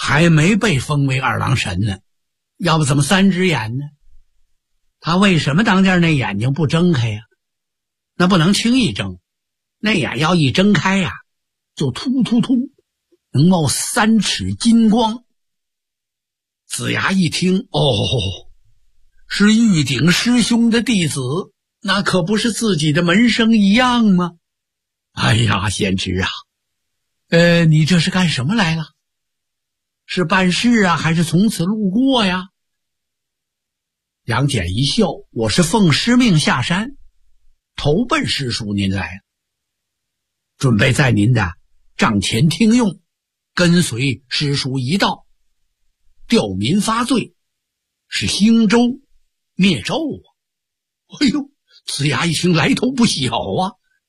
还没被封为二郎神呢，要不怎么3只眼呢？他为什么当间那眼睛不睁开呀？那不能轻易睁，那眼要一睁开呀，就突突突能冒3尺金光。子牙一听，哦，是玉鼎师兄的弟子，那可不是自己的门生一样吗？哎呀，贤侄啊，你这是干什么来了？是办事啊，还是从此路过呀？杨戬一笑，我是奉师命下山，投奔师叔您来了，准备在您的帐前听用，跟随师叔一道，吊民发罪，是兴周灭纣啊！哎呦，子牙一听来头不小啊！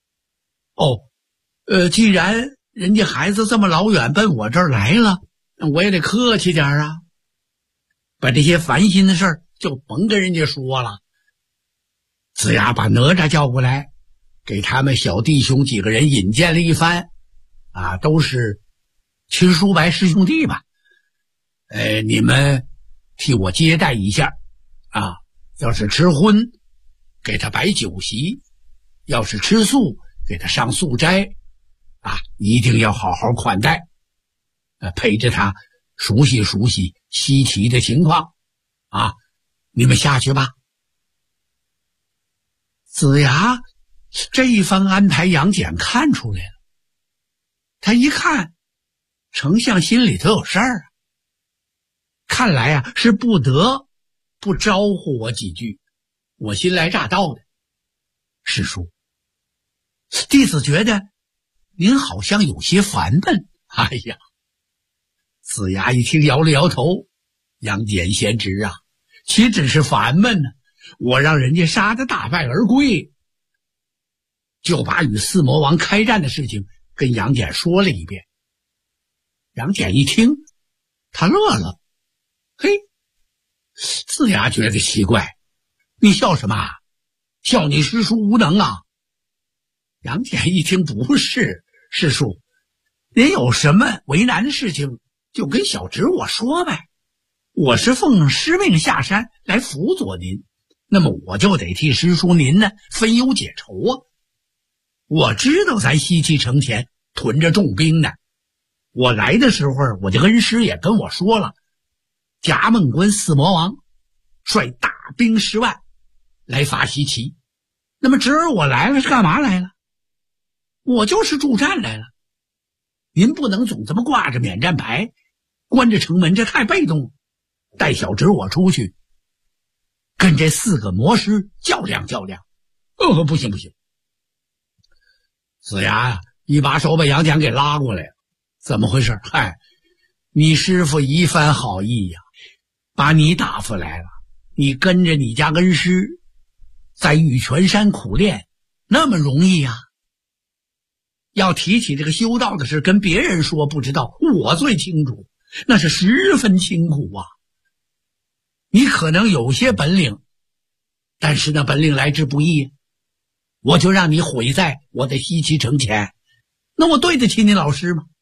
既然人家孩子这么老远奔我这儿来了，那我也得客气点啊，把这些烦心的事儿就甭跟人家说了。子牙把哪吒叫过来，给他们小弟兄几个人引荐了一番，都是亲叔伯师兄弟吧。你们替我接待一下啊，要是吃荤，给他摆酒席；要是吃素，给他上素斋啊，一定要好好款待，陪着他熟悉熟悉西岐的情况啊。你们下去吧。子牙这一番安排，杨戬看出来了。他一看，丞相心里头有事儿啊，看来啊是不得不招呼我几句。我新来乍到的，师叔，弟子觉得您好像有些烦闷。哎呀，子牙一听摇了摇头，杨戬贤侄啊，岂止是烦闷呢，我让人家杀得大败而归，就把与四魔王开战的事情跟杨戬说了一遍。杨戬一听，他乐了。嘿，子牙觉得奇怪，你笑什么？笑你师叔无能啊？杨戬一听，不是，师叔，您有什么为难的事情就跟小侄我说呗，我是奉师命下山来辅佐您，那么我就得替师叔您呢分忧解愁啊。我知道咱西岐城前屯着重兵呢，我来的时候我的恩师也跟我说了，夹梦关四魔王率大兵10万来伐西岐，那么侄儿我来了是干嘛来了？我就是助战来了。您不能总这么挂着免战牌，关着城门，这太被动了。带小侄我出去，跟这4个魔师较量较量。不行不行。子牙呀，一把手把杨戬给拉过来了。怎么回事？嗨，你师父一番好意呀，把你打发来了，你跟着你家恩师在玉泉山苦练，那么容易呀？要提起这个修道的事，跟别人说不知道，我最清楚，那是十分辛苦啊。你可能有些本领，但是那本领来之不易，我就让你毁在我的西岐城前，那我对得起你老师吗？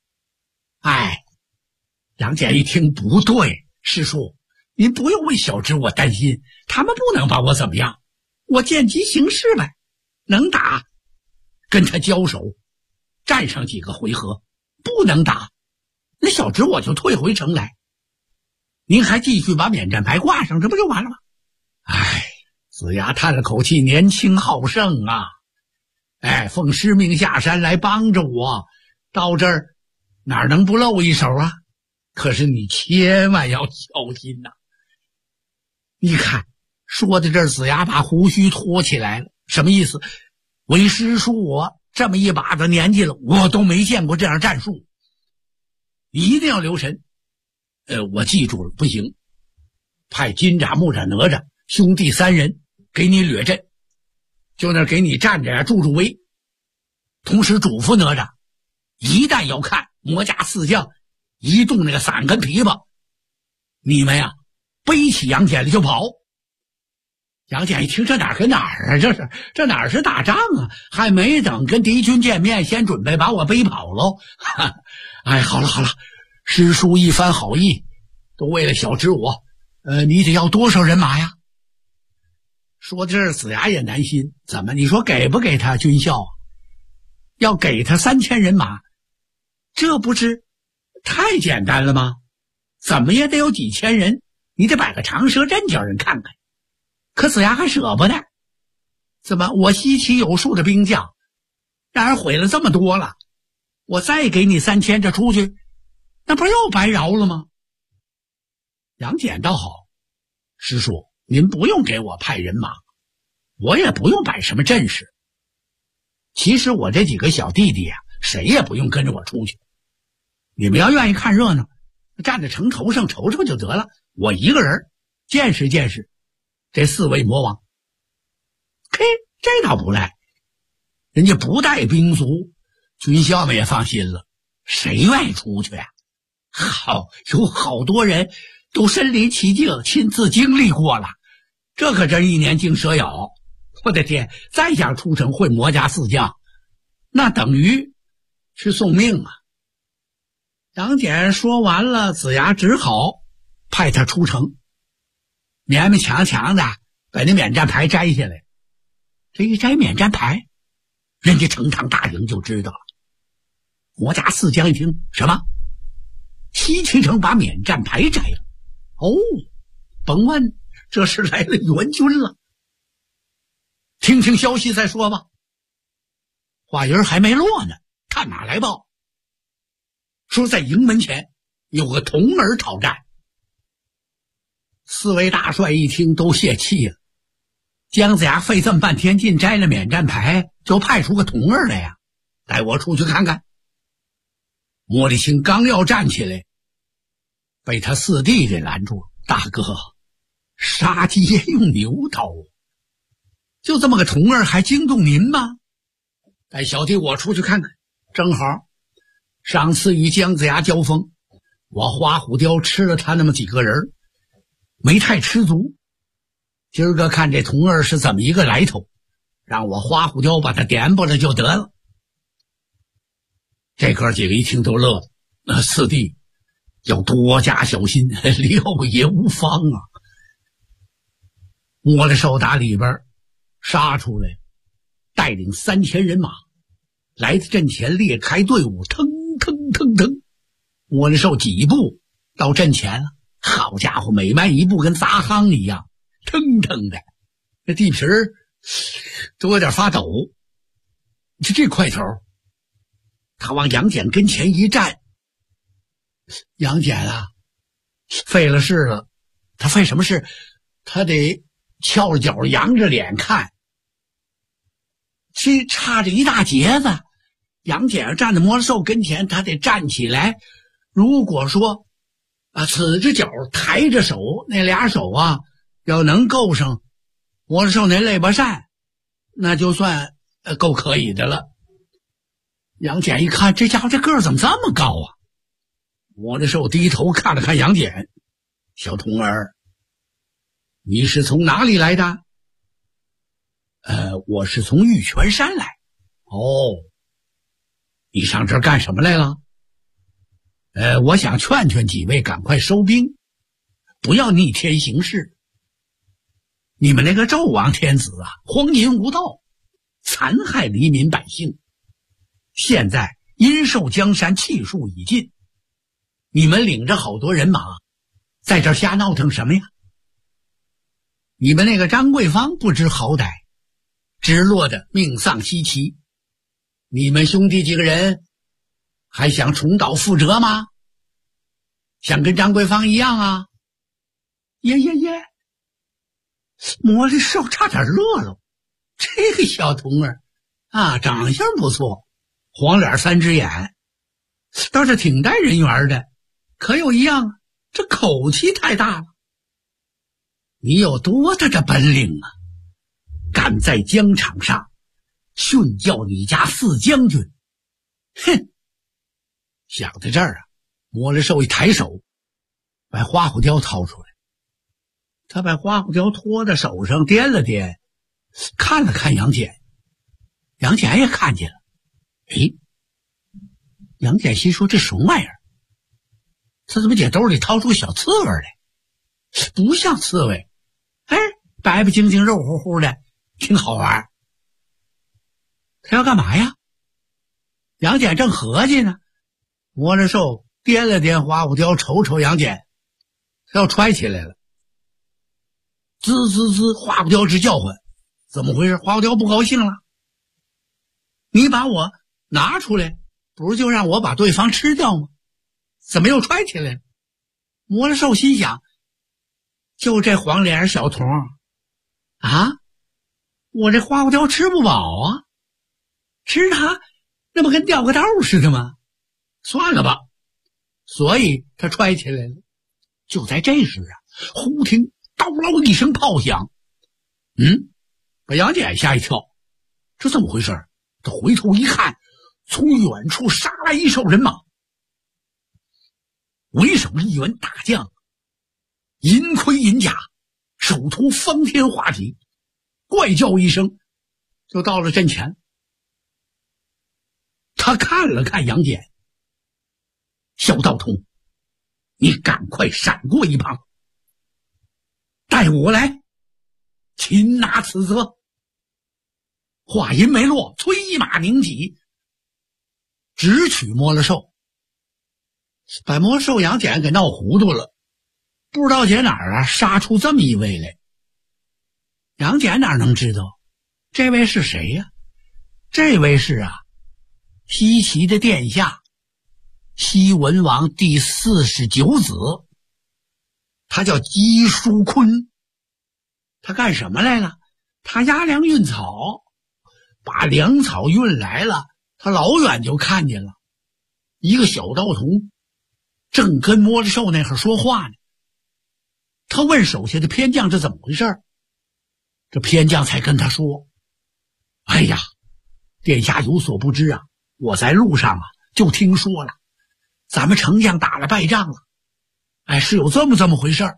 杨戬一听不对，师叔，您不用为小侄我担心，他们不能把我怎么样，我见机行事呗，能打跟他交手，战上几个回合，不能打，那小侄我就退回城来，您还继续把免战牌挂上，这不就完了吗？子牙叹了口气，年轻好胜啊！奉师命下山来帮着我，到这儿哪能不露一手啊？可是你千万要小心呐！你看，说到这儿，子牙把胡须拖起来了，什么意思？为师叔我这么一把的年纪了，我都没见过这样战术，你一定要留神。我记住了，不行，派金吒、木吒、哪吒兄弟3人给你掠阵，就那给你站着呀，助威。同时嘱咐哪吒，一旦要看魔家4将一动那个伞跟琵琶，你们呀背起杨戬来就跑。杨戬一听，这哪儿跟哪儿啊？这哪儿是打仗啊？还没等跟敌军见面，先准备把我背跑喽！好了， 师叔一番好意，都为了小侄我，你得要多少人马呀？说这儿子牙也难心，怎么你说给不给他军校啊？要给他3000人马，这不是太简单了吗？怎么也得有几千人，你得摆个长蛇阵叫人看看。可子牙还舍不得，怎么我稀奇有数的兵将让人毁了这么多了，我再给你3000这出去，那不是又白饶了吗？杨戬倒好，师叔您不用给我派人马，我也不用摆什么阵势。其实我这几个小弟弟啊，谁也不用跟着我出去，你们要愿意看热闹，站在城头上瞅瞅就得了，我一个人见识见识这4位魔王。嘿，这倒不赖，人家不带兵卒，军校们也放心了，谁愿意出去啊？好，有好多人都身临其境亲自经历过了，这可真一年惊蛇咬。我的天，再想出城会魔家4将，那等于去送命啊！杨戬说完了，子牙只好派他出城，勉勉强强的把那免战牌摘下来。这一摘免战牌，人家成堂大营就知道了。魔家4将一听，什么？西岐城把免战牌摘了？哦，甭问，这是来了援军了。听听消息再说吧。话音还没落呢，看马来报，说在营门前有个童儿讨战。4位大帅一听都泄气了，姜子牙费这么半天劲摘了免战牌，就派出个童儿来呀，带我出去看看。莫里青刚要站起来，被他4弟给拦住了。大哥，杀鸡焉用牛刀，就这么个童儿还惊动您吗？带小弟我出去看看。正好上次与姜子牙交锋，我花虎雕吃了他那么几个人，没太吃足。今儿个看这童儿是怎么一个来头，让我花虎雕把他点拨了就得了。这哥几个一听都乐了，4弟要多加小心，料也无妨啊。摸着手打里边杀出来，带领3000人马来到阵前，列开队伍，腾腾腾腾，摸着手几步到阵前了。好家伙，每迈一步跟砸夯一样，腾腾的，这地皮儿都有点发抖。这块头，他往杨戬跟前一站。杨戬啊，费了事了。他费什么事？他得翘着脚扬着脸看，这差着一大截子。杨戬站在魔兽跟前，他得站起来。如果说此着脚抬着手，那俩手啊要能够上魔兽那肋巴扇，那就算够可以的了。杨戬一看，这家伙这个儿怎么这么高啊？魔兽低头看了看杨戬，小童儿，你是从哪里来的？我是从玉泉山来。哦，你上这儿干什么来了？我想劝劝几位赶快收兵，不要逆天行事。你们那个纣王天子啊，荒淫无道，残害黎民百姓。现在阴寿江山气数已尽，你们领着好多人马在这儿瞎闹腾什么呀？你们那个张桂芳不知好歹，直落的命丧西岐，你们兄弟几个人还想重蹈覆辙吗？想跟张桂芳一样啊？耶，魔力兽差点乐了。这个小童儿啊，长相不错，黄脸3只眼，倒是挺带人缘的。可有一样，这口气太大了。你有多大的本领啊？敢在疆场上训教你家4将军？哼！想到这儿啊，魔力兽一抬手，把花虎雕掏出来。他把花虎雕托在手上掂了掂，看了看杨戬。杨戬也看见了。杨戬心说这什么玩意儿？ 他怎么解兜里掏出小刺猬来？不像刺猬，哎，白白净净肉乎乎的，挺好玩。他要干嘛呀？杨戬正合计呢，摸着兽掂了掂花虎雕，瞅瞅杨戬，他要揣起来了。滋滋滋，花虎雕直叫唤，怎么回事？花虎雕不高兴了，你把我拿出来，不是就让我把对方吃掉吗？怎么又揣起来了？摸了兽心想，就这黄脸小童啊，我这花虎雕吃不饱啊，吃它那不跟掉个豆似的吗？算了吧，所以他揣起来了。就在这时啊，忽听叨唠一声炮响，把杨戬吓一跳，这怎么回事？他回头一看，从远处杀来一哨人马，为首一员大将，银盔银甲，手托方天画戟，怪叫一声就到了阵前。他看了看杨戬，小道童，你赶快闪过一旁，带我来擒拿此贼。话音没落，催马拧戟，直取摸了兽，把摸了兽杨戬给闹糊涂了，不知道解哪儿杀出这么一位来。杨戬哪能知道这位是谁呀？这位是西岐的殿下，西文王第49子，他叫姬叔昆。他干什么来了？他押粮运草，把粮草运来了，他老远就看见了一个小道童正跟摸着兽那会儿说话呢。他问手下的偏将这怎么回事，这偏将才跟他说，哎呀，殿下有所不知啊，我在路上就听说了，咱们丞相打了败仗了，是有这么回事，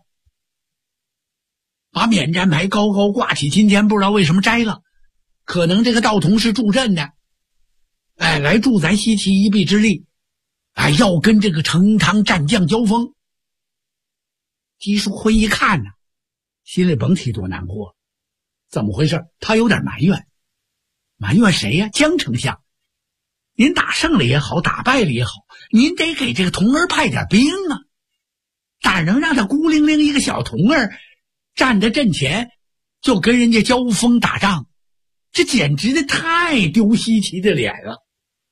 把免战牌高高挂起，今天不知道为什么摘了，可能这个道童是助阵的，来助咱西岐一臂之力，要跟这个成汤战将交锋。姬叔昆一看呢，心里甭提多难过，怎么回事？他有点埋怨谁呀？江丞相，您打胜了也好，打败了也好，您得给这个童儿派点兵啊，哪能让他孤零零一个小童儿站在阵前就跟人家交锋打仗，这简直的太丢西岐的脸了。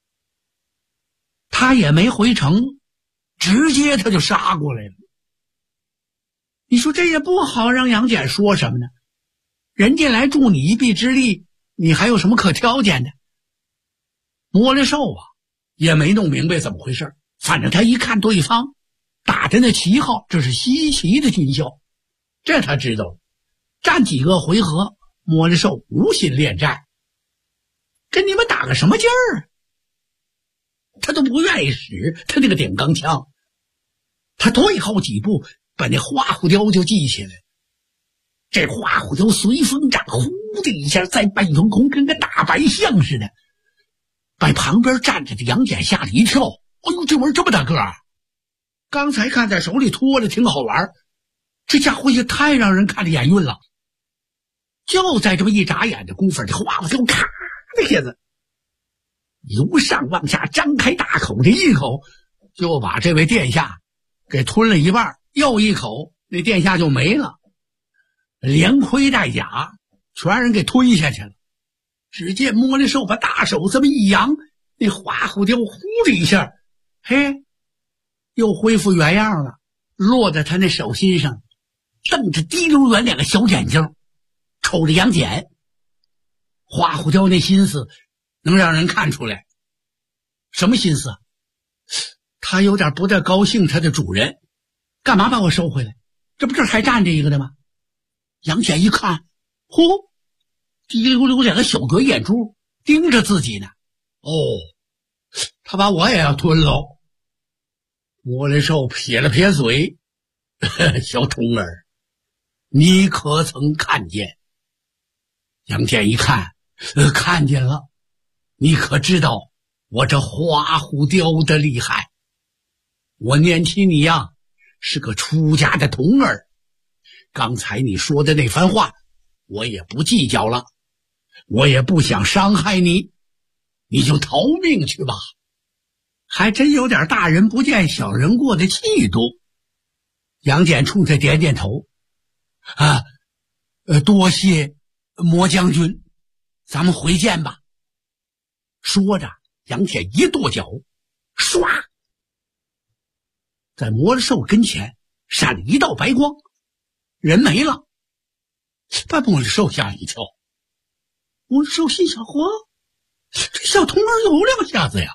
他也没回城，直接他就杀过来了。你说这也不好让杨戬说什么呢？人家来助你一臂之力，你还有什么可挑拣的？摸了兽也没弄明白怎么回事，反正他一看对方打的那旗号，这是西岐的军校，这他知道了。战几个回合，摸了兽无心恋战，跟你们打个什么劲儿？他都不愿意使他这个顶钢枪，他退后几步，把那花虎雕就记起来。这花虎雕随风斩，呼的一下在半空空跟个大白象似的，把旁边站着的杨戬吓了一跳。哎呦，这玩意儿这么大个儿！刚才看在手里托着挺好玩，这家伙也太让人看着眼晕了。就在这么一眨眼的功夫，这花虎雕咔的一下子由上往下张开大口的一口，就把这位殿下给吞了一半，又一口那殿下就没了，连盔带甲全让人给吞下去了。只见摸了兽把大手这么一扬，那花虎雕呼的一下，嘿，又恢复原样了，落在他那手心上，瞪着滴溜圆两个小眼睛瞅着杨戬。花虎雕那心思能让人看出来，什么心思？他有点不太高兴，他的主人干嘛把我收回来？这不这还站着一个的吗？杨戬一看，呼，滴溜溜两个小鬼眼珠盯着自己呢。哦，他把我也要吞喽。摸了兽撇了撇嘴，小童儿，你可曾看见？杨戬一看，看见了。你可知道我这花虎雕的厉害？我念起你呀， 是个出家的童儿。刚才你说的那番话，我也不计较了，我也不想伤害你，你就逃命去吧。还真有点大人不见小人过的气度。杨戬冲他点点头，多谢魔将军，咱们回见吧。说着，杨戬一跺脚，唰，在魔兽跟前闪了一道白光，人没了，把魔兽吓一跳。魔兽心想：嚯，这小童儿有两下子呀！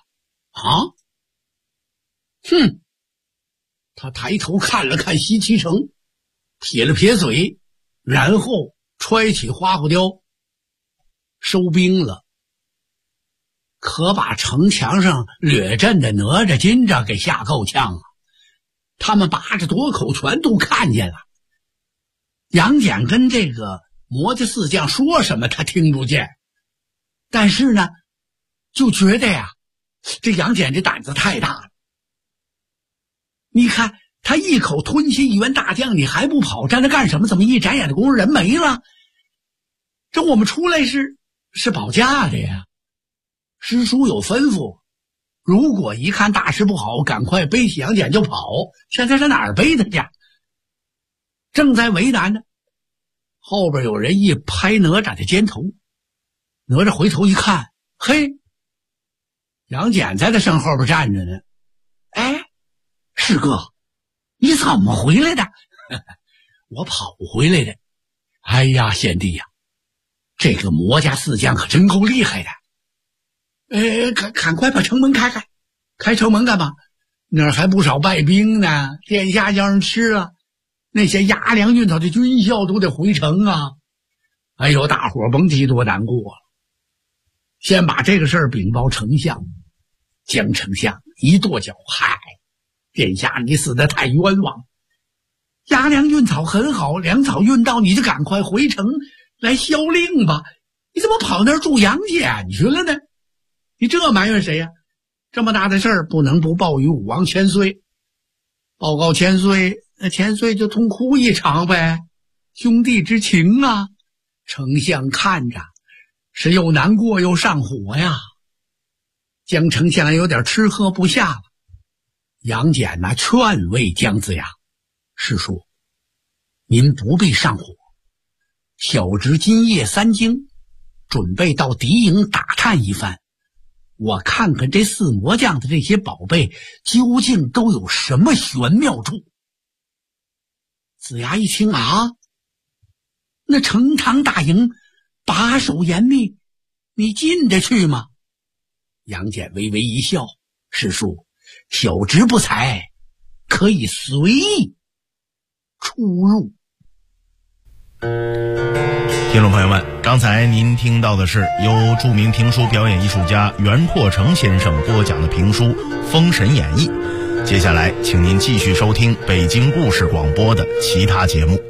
他抬头看了看西岐城，撇了撇嘴，然后揣起花果雕收兵了。可把城墙上掠阵的哪吒金吒给吓够呛啊！他们拔着夺口全都看见了。杨戬跟这个魔家四将说什么他听不见，但是呢就觉得呀，这杨戬这胆子太大了。你看他一口吞下一员大将，你还不跑，站着干什么？怎么一眨眼的功夫人没了？这我们出来是保驾的呀，师叔有吩咐，如果一看大事不好，赶快背起杨戬就跑。现在在哪儿背他去？正在为难呢，后边有人一拍哪吒的肩头，哪吒回头一看，嘿，杨戬在他身后边站着呢。哎，师哥，你怎么回来的？我跑回来的。哎呀，贤弟呀，这个魔家四将可真够厉害的。赶快把城门开开。开城门干嘛？那儿还不少败兵呢，殿下叫人吃啊。那些押粮运草的军校都得回城啊。哎呦，大伙甭提多难过了。先把这个事儿禀报丞相。姜丞相一跺脚，嗨，殿下你死得太冤枉。押粮运草很好，粮草运到你就赶快回城来销令吧。你怎么跑那儿住杨戬去了呢？你这埋怨谁呀？这么大的事儿不能不报于武王千岁。报告千岁，那千岁就痛哭一场呗，兄弟之情啊。丞相看着是又难过又上火呀。姜丞相有点吃喝不下了。杨戬劝慰姜子牙，师叔，您不必上火，小侄今夜三更准备到敌营打探一番，我看看这四魔将的这些宝贝究竟都有什么玄妙处。子牙一听啊，那成堂大营把守严密，你进得去吗？杨戬微微一笑，师叔，小侄不才，可以随意出入。 听众朋友们，刚才您听到的是由著名评书表演艺术家袁阔成先生播讲的评书《封神演义》。接下来请您继续收听北京故事广播的其他节目。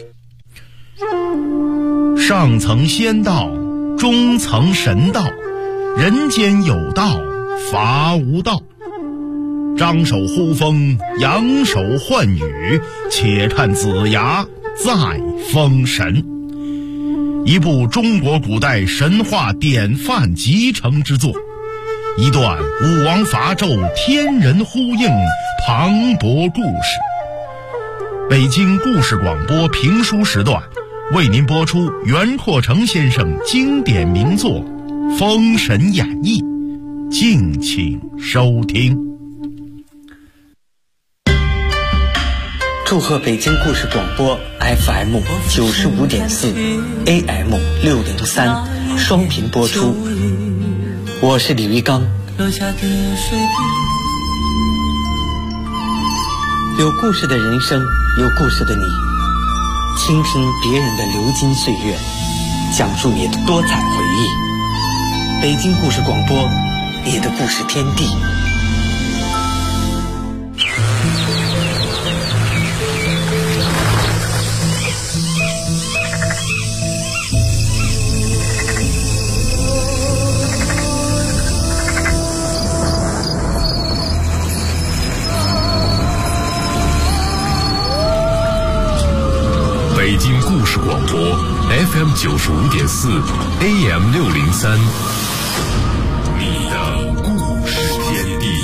上层仙道，中层神道，人间有道，伐无道。张手呼风，扬手唤雨，且看子牙再封神。一部中国古代神话典范集成之作，一段武王伐纣天人呼应磅礴故事。北京故事广播评书时段为您播出袁阔成先生经典名作《封神演义》，敬请收听。 祝贺北京故事广播 FM 95.4 AM 603双频播出，我是李玉刚。有故事的人生，有故事的你，倾听别人的流金岁月，讲述你的多彩回忆。北京故事广播，你的故事天地。 北京故事广播 FM 95.4 AM 603，你的故事天地。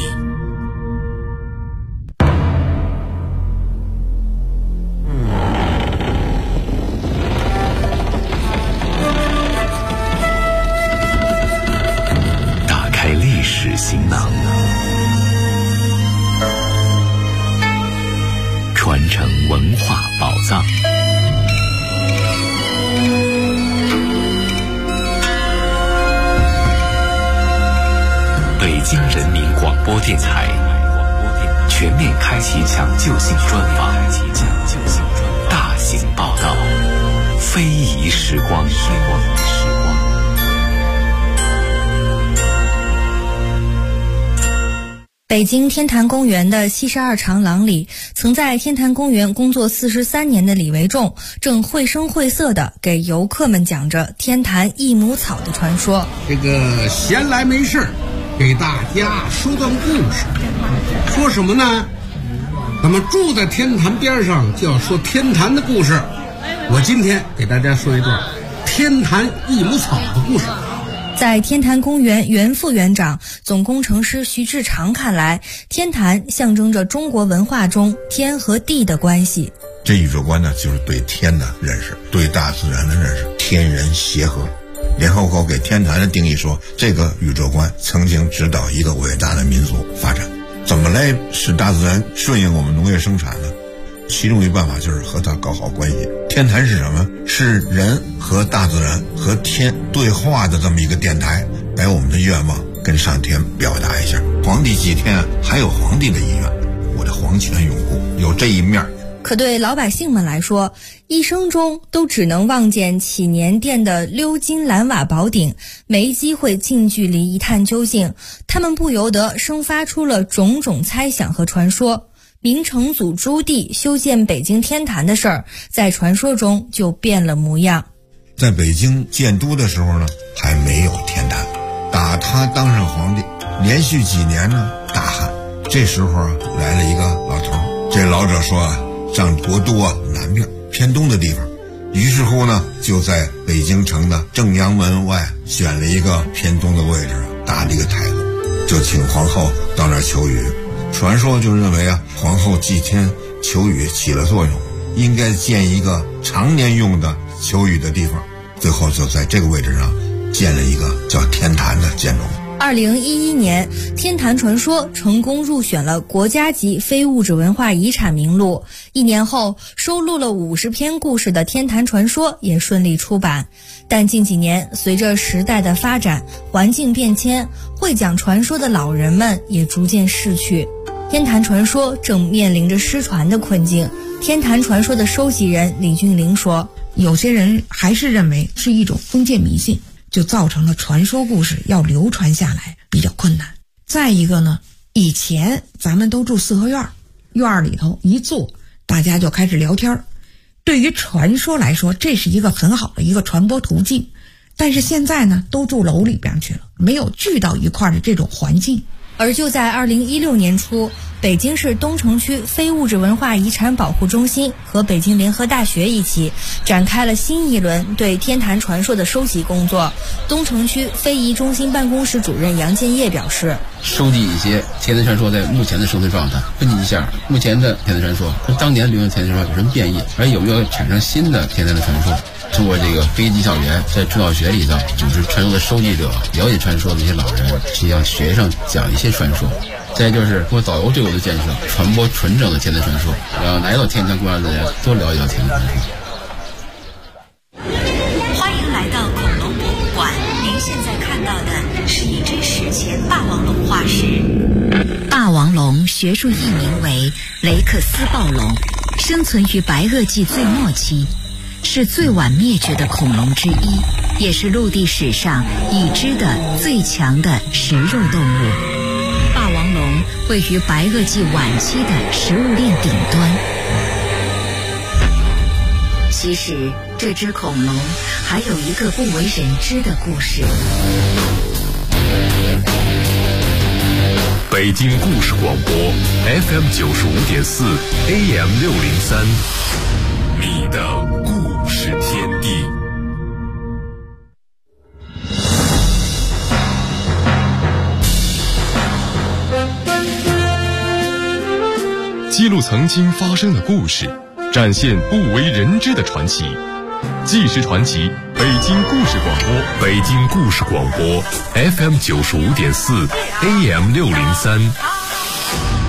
打开历史行囊，传承文化宝藏。北京人民广播电台全面开启抢救性专访，大型报道，非遗时光。 北京天坛公园的72长廊里，曾在天坛公园工作43年的李维仲，正绘声绘色地给游客们讲着天坛益母草的传说。 这个闲来没事给大家说段故事。说什么呢？咱们住在天坛边上，就要说天坛的故事。我今天给大家说一段天坛益母草的故事。 在天坛公园原副园长、总工程师徐志长看来，天坛象征着中国文化中天和地的关系。 这宇宙观呢，就是对天的认识，对大自然的认识，天人协和。联合国给天坛的定义说，这个宇宙观曾经指导一个伟大的民族发展。怎么来使大自然顺应我们农业生产呢？其中一办法就是和它搞好关系。天坛是什么？是人和大自然和天对话的这么一个电台，把我们的愿望跟上天表达一下。皇帝祭天还有皇帝的意愿，我的皇权永固，有这一面。 可对老百姓们来说，一生中都只能望见祈年殿的鎏金蓝瓦宝顶，没机会近距离一探究竟，他们不由得生发出了种种猜想和传说。明成祖朱棣修建北京天坛的事儿，在传说中就变了模样。 在北京建都的时候呢，还没有天坛。打他当上皇帝，连续几年呢大旱。这时候来了一个老头，这老者说上国都南面偏东的地方，于是乎呢，就在北京城的正阳门外选了一个偏东的位置，搭了一个台子，就请皇后到那儿求雨。传说就认为皇后祭天求雨起了作用，应该建一个常年用的求雨的地方，最后就在这个位置上建了一个叫天坛的建筑。 2011年，天坛传说成功入选了国家级非物质文化遗产名录。1年后，收录了50篇故事的天坛传说也顺利出版。但近几年，随着时代的发展，环境变迁，会讲传说的老人们也逐渐逝去。天坛传说正面临着失传的困境。天坛传说的收集人李俊玲说， 有些人还是认为是一种封建迷信，就造成了传说故事要流传下来比较困难。再一个呢，以前咱们都住四合院，院里头一坐，大家就开始聊天。对于传说来说，这是一个很好的一个传播途径。但是现在呢，都住楼里边去了，没有聚到一块的这种环境。 而就在2016年初，北京市东城区非物质文化遗产保护中心和北京联合大学一起展开了新一轮对天坛传说的收集工作。东城区非遗中心办公室主任杨建业表示， 收集一些天坛传说在目前的生存状态，分析一下目前的天坛传说和当年流行天坛传说有什么变异，而有没有产生新的天坛的传说。通过这个非遗技校园，在中小学里头组织传说的收集者，了解传说的一些老人，去向学生讲一些传说。再就是通过导游队伍的建设，传播纯正的天坛传说，让来到天坛公园的人多了解到天坛传说。 欢迎来到恐龙博物馆，您现在看到的是一只史前霸王龙化石。霸王龙学术译名为雷克斯暴龙，生存于白垩纪最末期，是最晚灭绝的恐龙之一，也是陆地史上已知的最强的食肉动物。霸王龙位于白垩纪晚期的食物链顶端。其实，这只恐龙还有一个不为人知的故事。 北京故事广播 FM 95.4 AM 603， 你的故事天地。 记录曾经发生的故事，展现不为人知的传奇。纪实传奇，北京故事广播， 北京故事广播 FM 95.4 AM 603。